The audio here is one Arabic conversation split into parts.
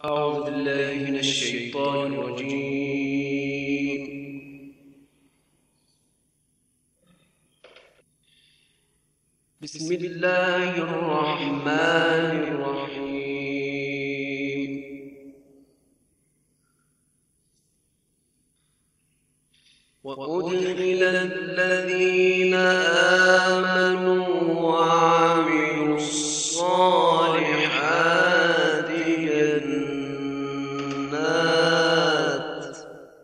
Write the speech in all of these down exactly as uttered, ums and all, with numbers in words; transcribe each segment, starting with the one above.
أعوذ بالله من الشيطان الرجيم. بسم الله الرحمن الرحيم. وأدخل الذين آمنوا وعملوا الصالحات جنات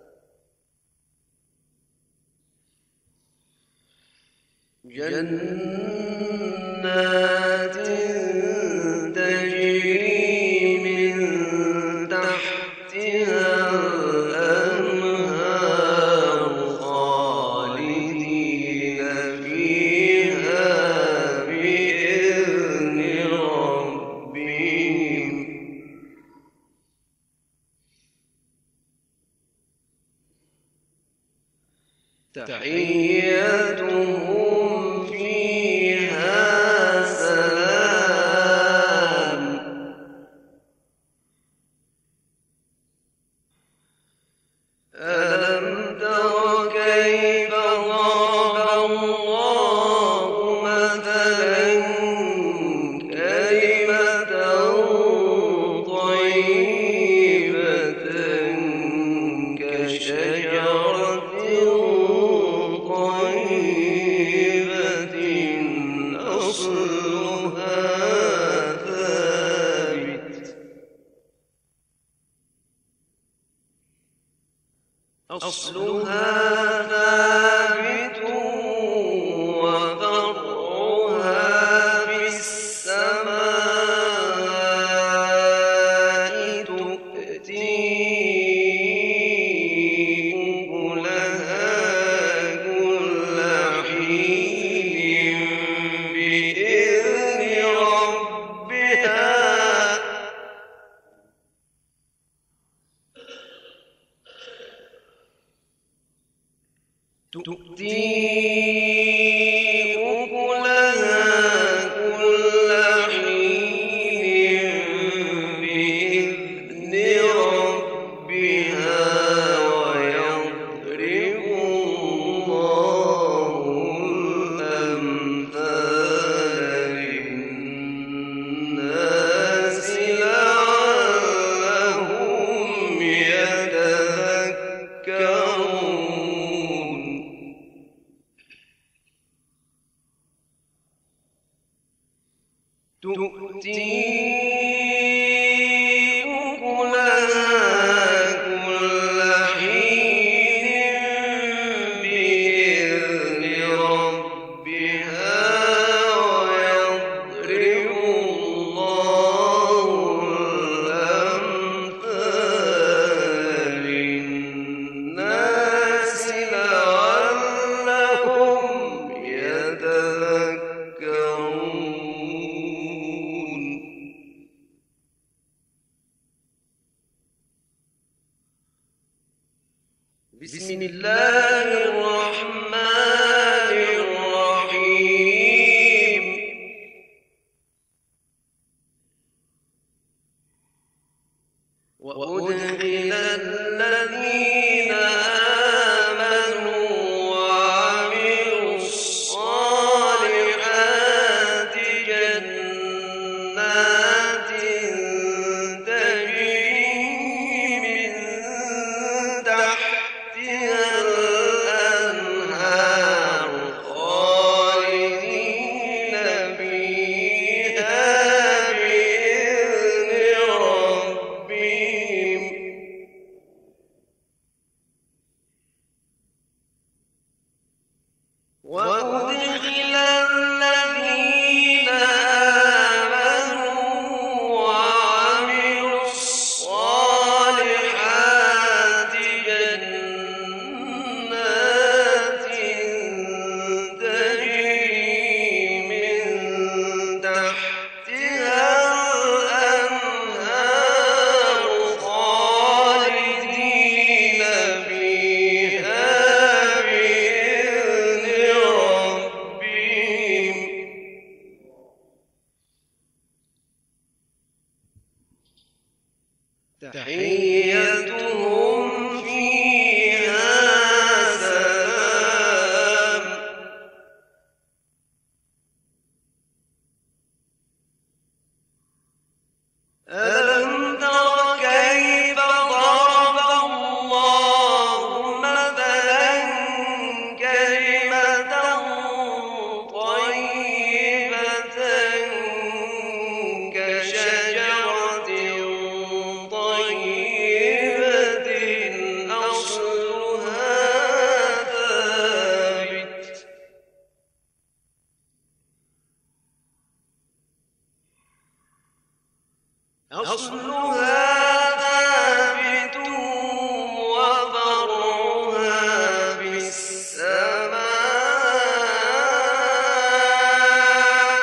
جنات تجري من تحتها الأنهار خالدين فيها بإذن ربهم تحيتهم فيها سلام. ألم تر كيف ضرب الله مثلا كلمة طيبة كشجرة طيبة أصلها ثابت أصلها ثابت وفرعها في السماء تؤتي أكلها كل حين بإذن ربها تؤتي أكلها كل حين بإذن ربها ويضرب الله الأمثال للناس لعلهم يتذكرون. تؤتي أكلها كل حين بإذن ربها ويضرب الله الأمثال للناس لعلهم يتذكرون. بسم الله الرحمن الرحيم. وأدخل الذين آمنوا وعملوا الصالحات جنات تجري من تحتها الأنهار خالدين فيها بإذن ربهم تحيتهم فيها سلام. ألم تر كيف ضرب الله مثلا كلمة طيبة كشجرة طيبة أصلها ثابت أصلها ثابت وفرعها في السماء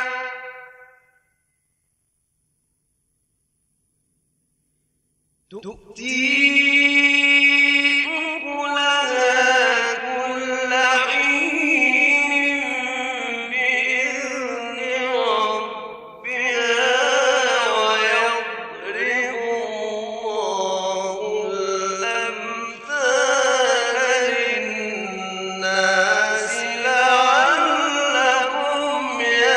تؤتي أكلها كل حين بإذن ربها ويضرب الله الأمثال للناس لعلهم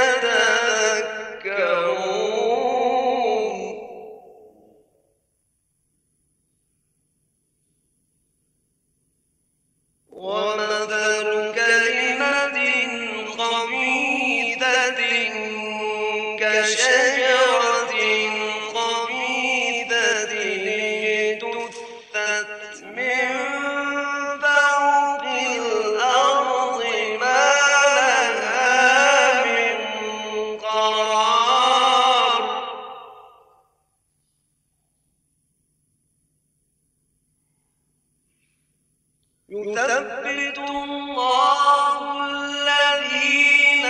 يتذكرون. ومثل كلمة خبيثة كشجرة خبيثة اجتثت من فوق الأرض ما لها من قرار. يثبت الله الذين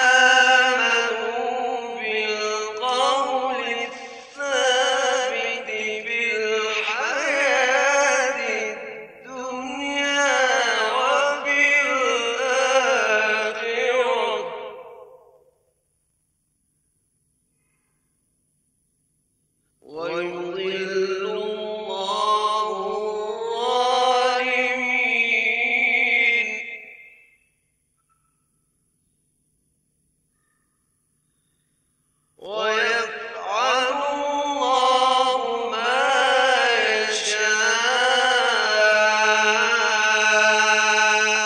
آمنوا بالقول الثابت في الحياة الدنيا وفي الآخرة ويضل الله الظالمين ويفعل الله ما يشاء.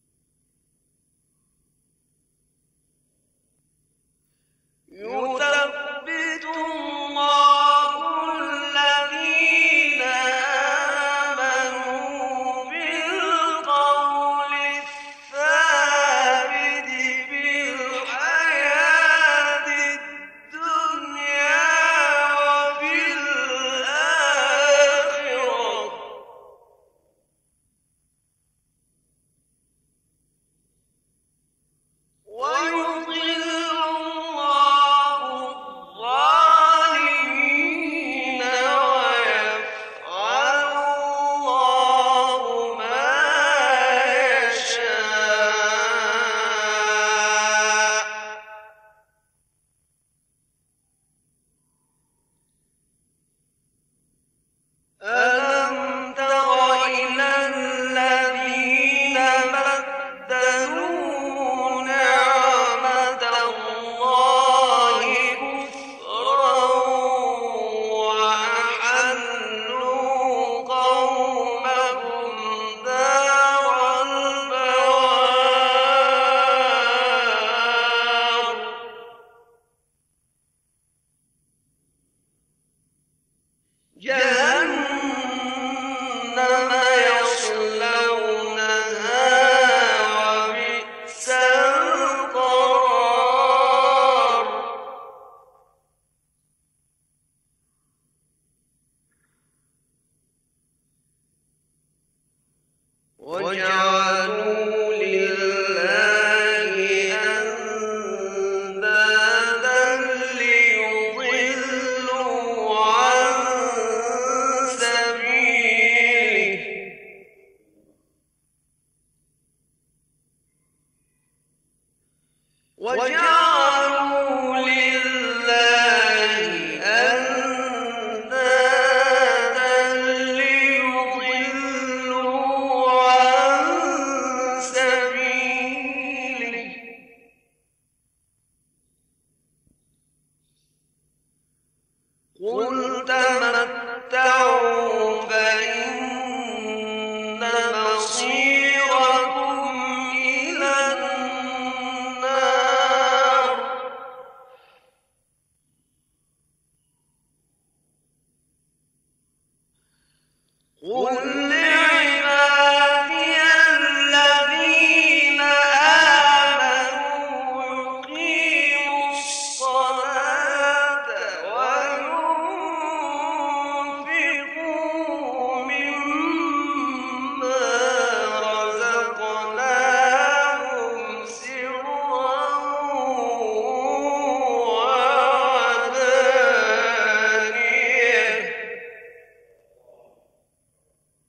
يثبت قل تمتعوا فإن مصيركم إلى النار. قل لعبادي الذين آمنوا يقيموا الصلاة وينفقوا مما رزقناهم سرا وعلانية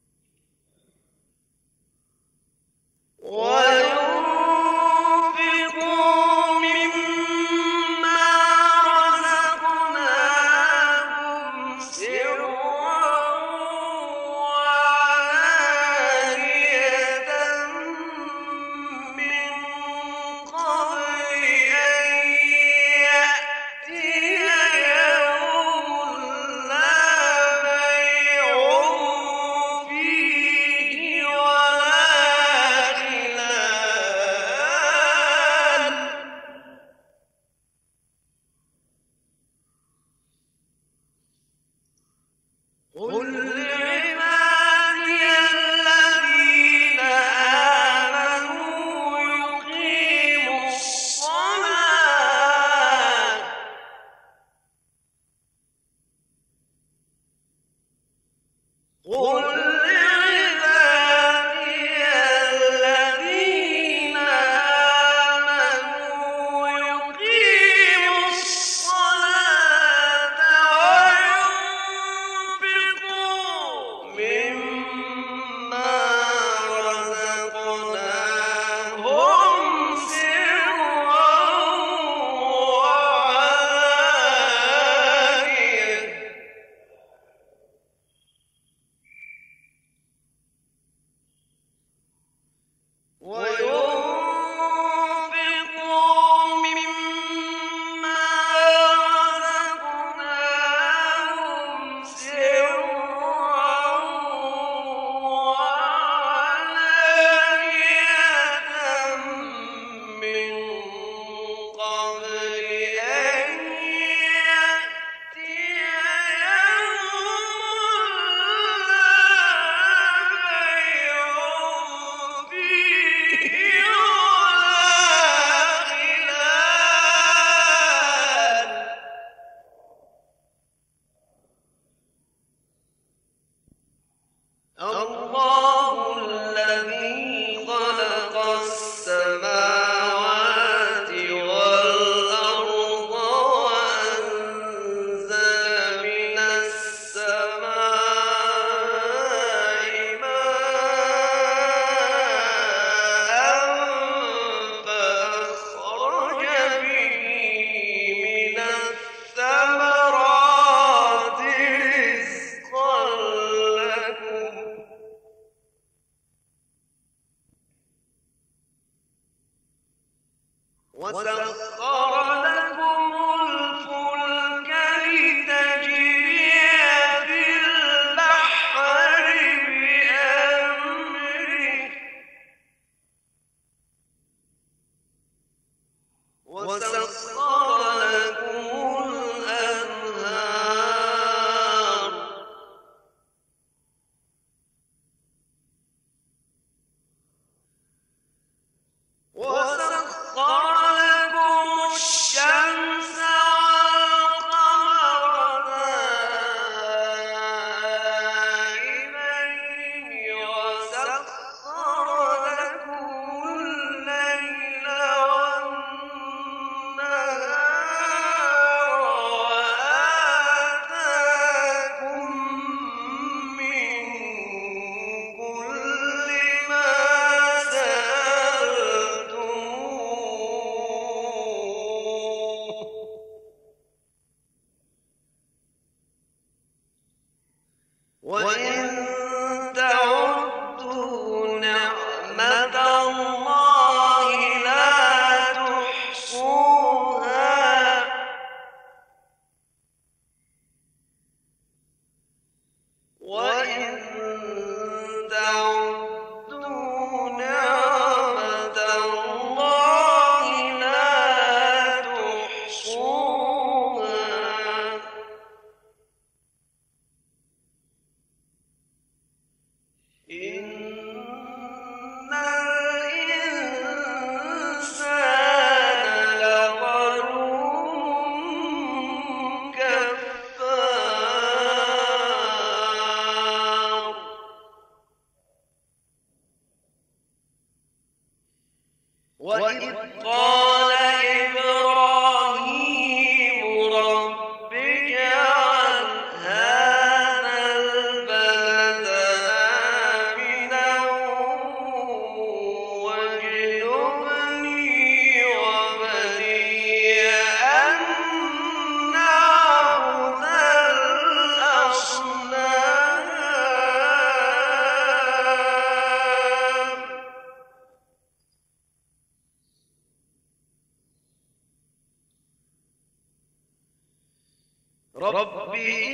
رب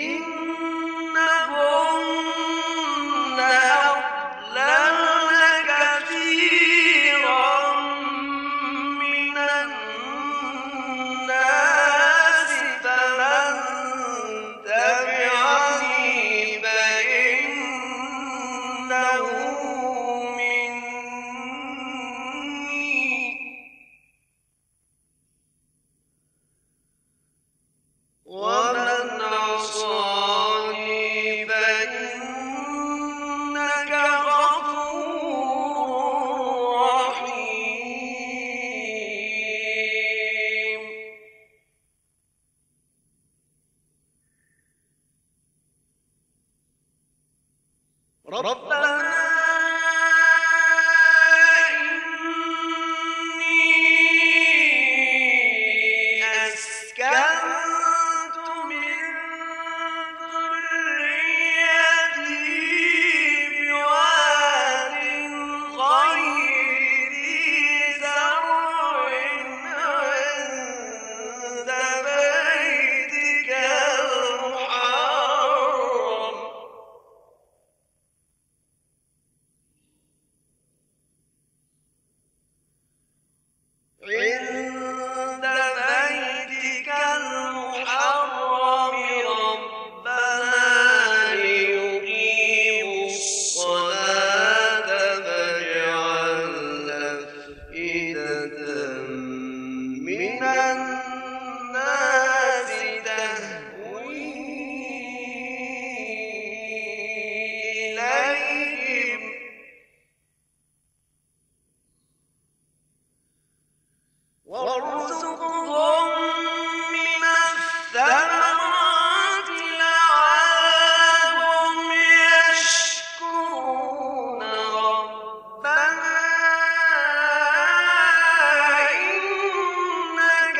إنهن أضللن كثيرا من الناس فمن تبعني فإنه مني ومن عصاني فإنك غفور رحيم ربنا إني أسكنت من ذريتي بواد غير ذي زرع عند بيتك المحرم عند بيتك المحرم ربنا ليقيموا الصلاة فاجعل أفئدة من الناس تهوي إليهم وارزقهم من الثمرات لعلهم يشكرون ربنا إنك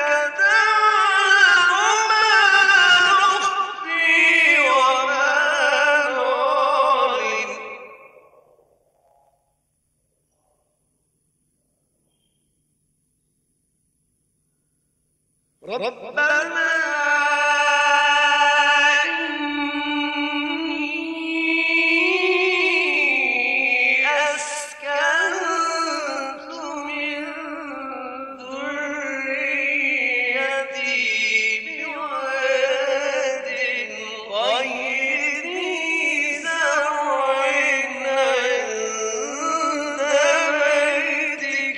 تعلم ما نخفي وما نعلن ربنا إني أسكنت من ذريتي بواد غير ذي زرع عند بيتك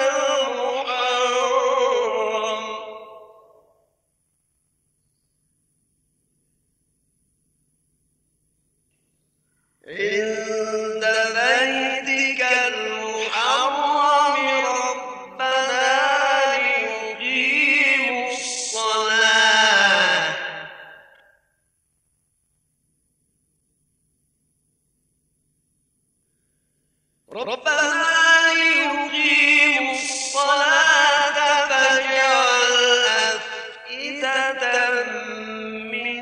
المحرم عند بيتك المحرم ربنا ليقيموا الصلاة ربنا ليقيموا الصلاة فاجعل أفئدة من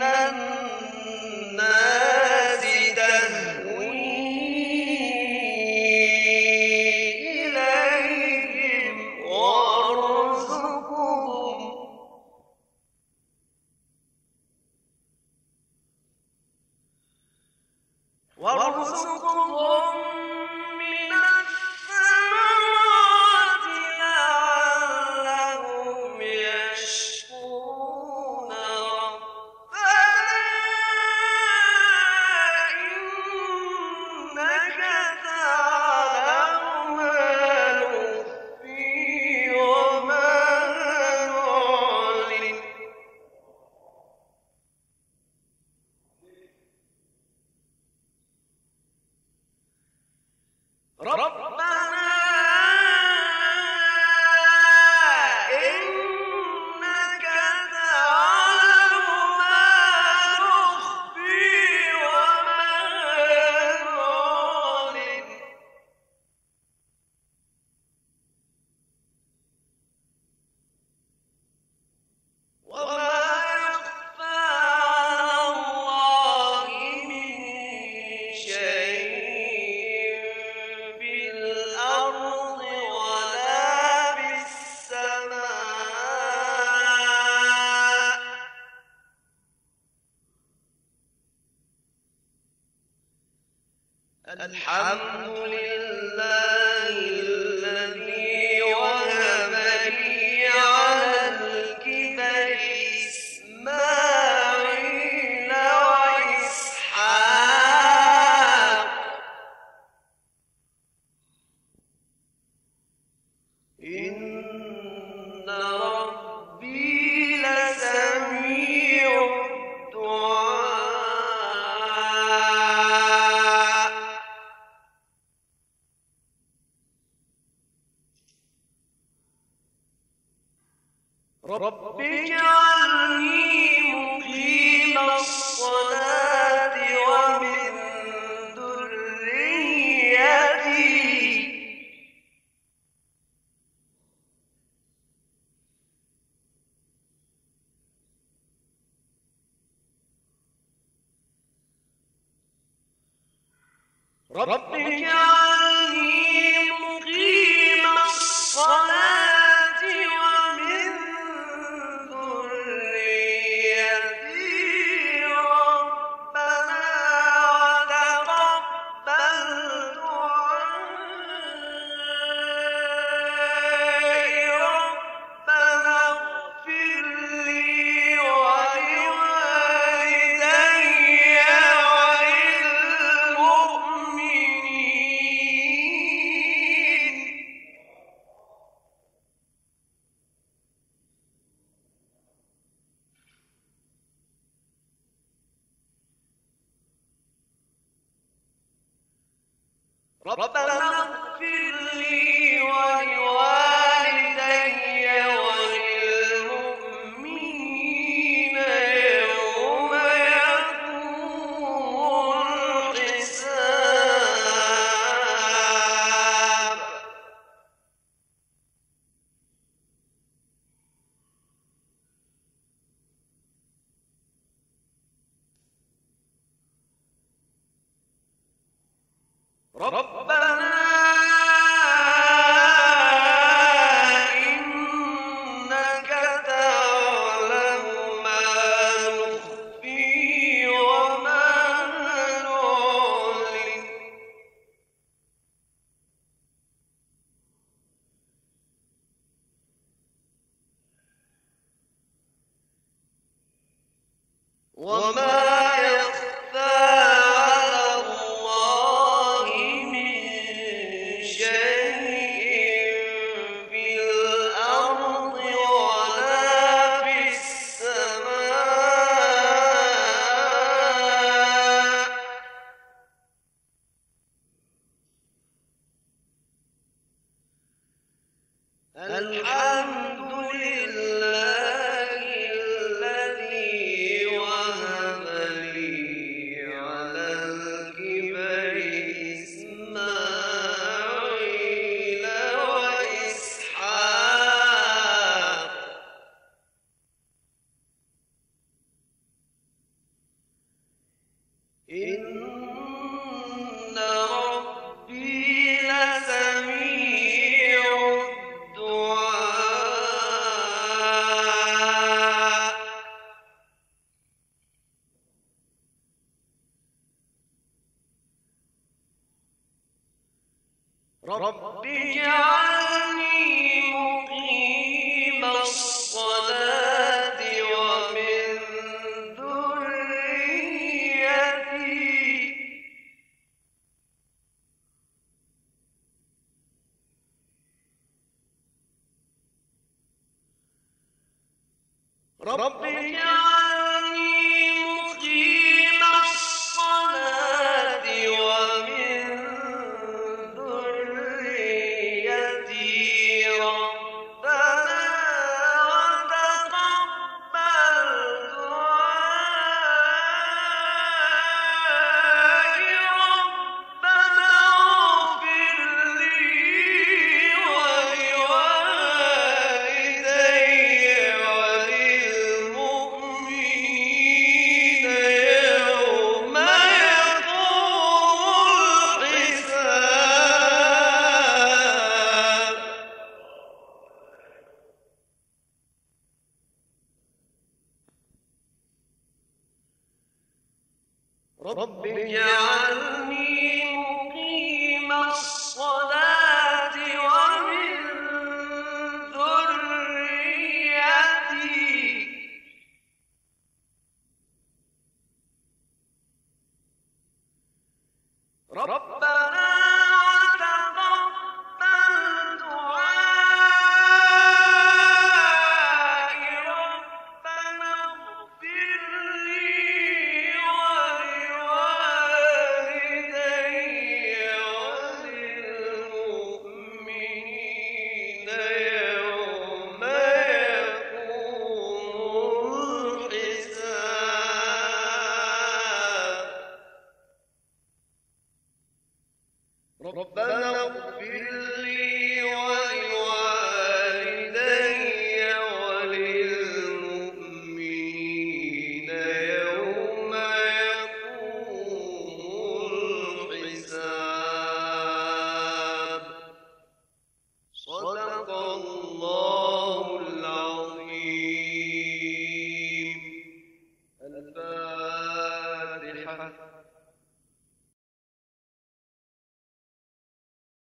الناس تهوي إليهم وارزقهم وارزقهم من الثمرات لعلهم يشكرون ربنا إنك تعلم ما نخفي وما نعلن الحمد لله الذي وهب لي على الكبر إسماعيل وإسحاق إن ربي لسميع الدعاء رب اجعلني مقيم الصلاة ومن ذريتي رب اجعلني مقيم الصلاة ومن ذريتي ربنا وتقبل دعائي ربنا اغفر لي ولوالدي وللمؤمنين ربنا اغفر لي ولوالدي وللمؤمنين يوم يقوم الحساب ربنا إنك تعلم ما نخفي وما نعلن وما يخفى على الله من شيء في الأرض ولا في السماء الحمد لله الذي وهب لي على الكبر إسماعيل وإسحاق إن ربي لسميع الدعاء رب اجعلني مقيم الصلاة ومن ذريتي رب اجعلني مقيم الصلاة ومن ذريتي ربنا وتقبل دعائي ربنا اغفر لي ولوالدي وللمؤمنين يوم يقوم الحساب رب اجعلني ربنا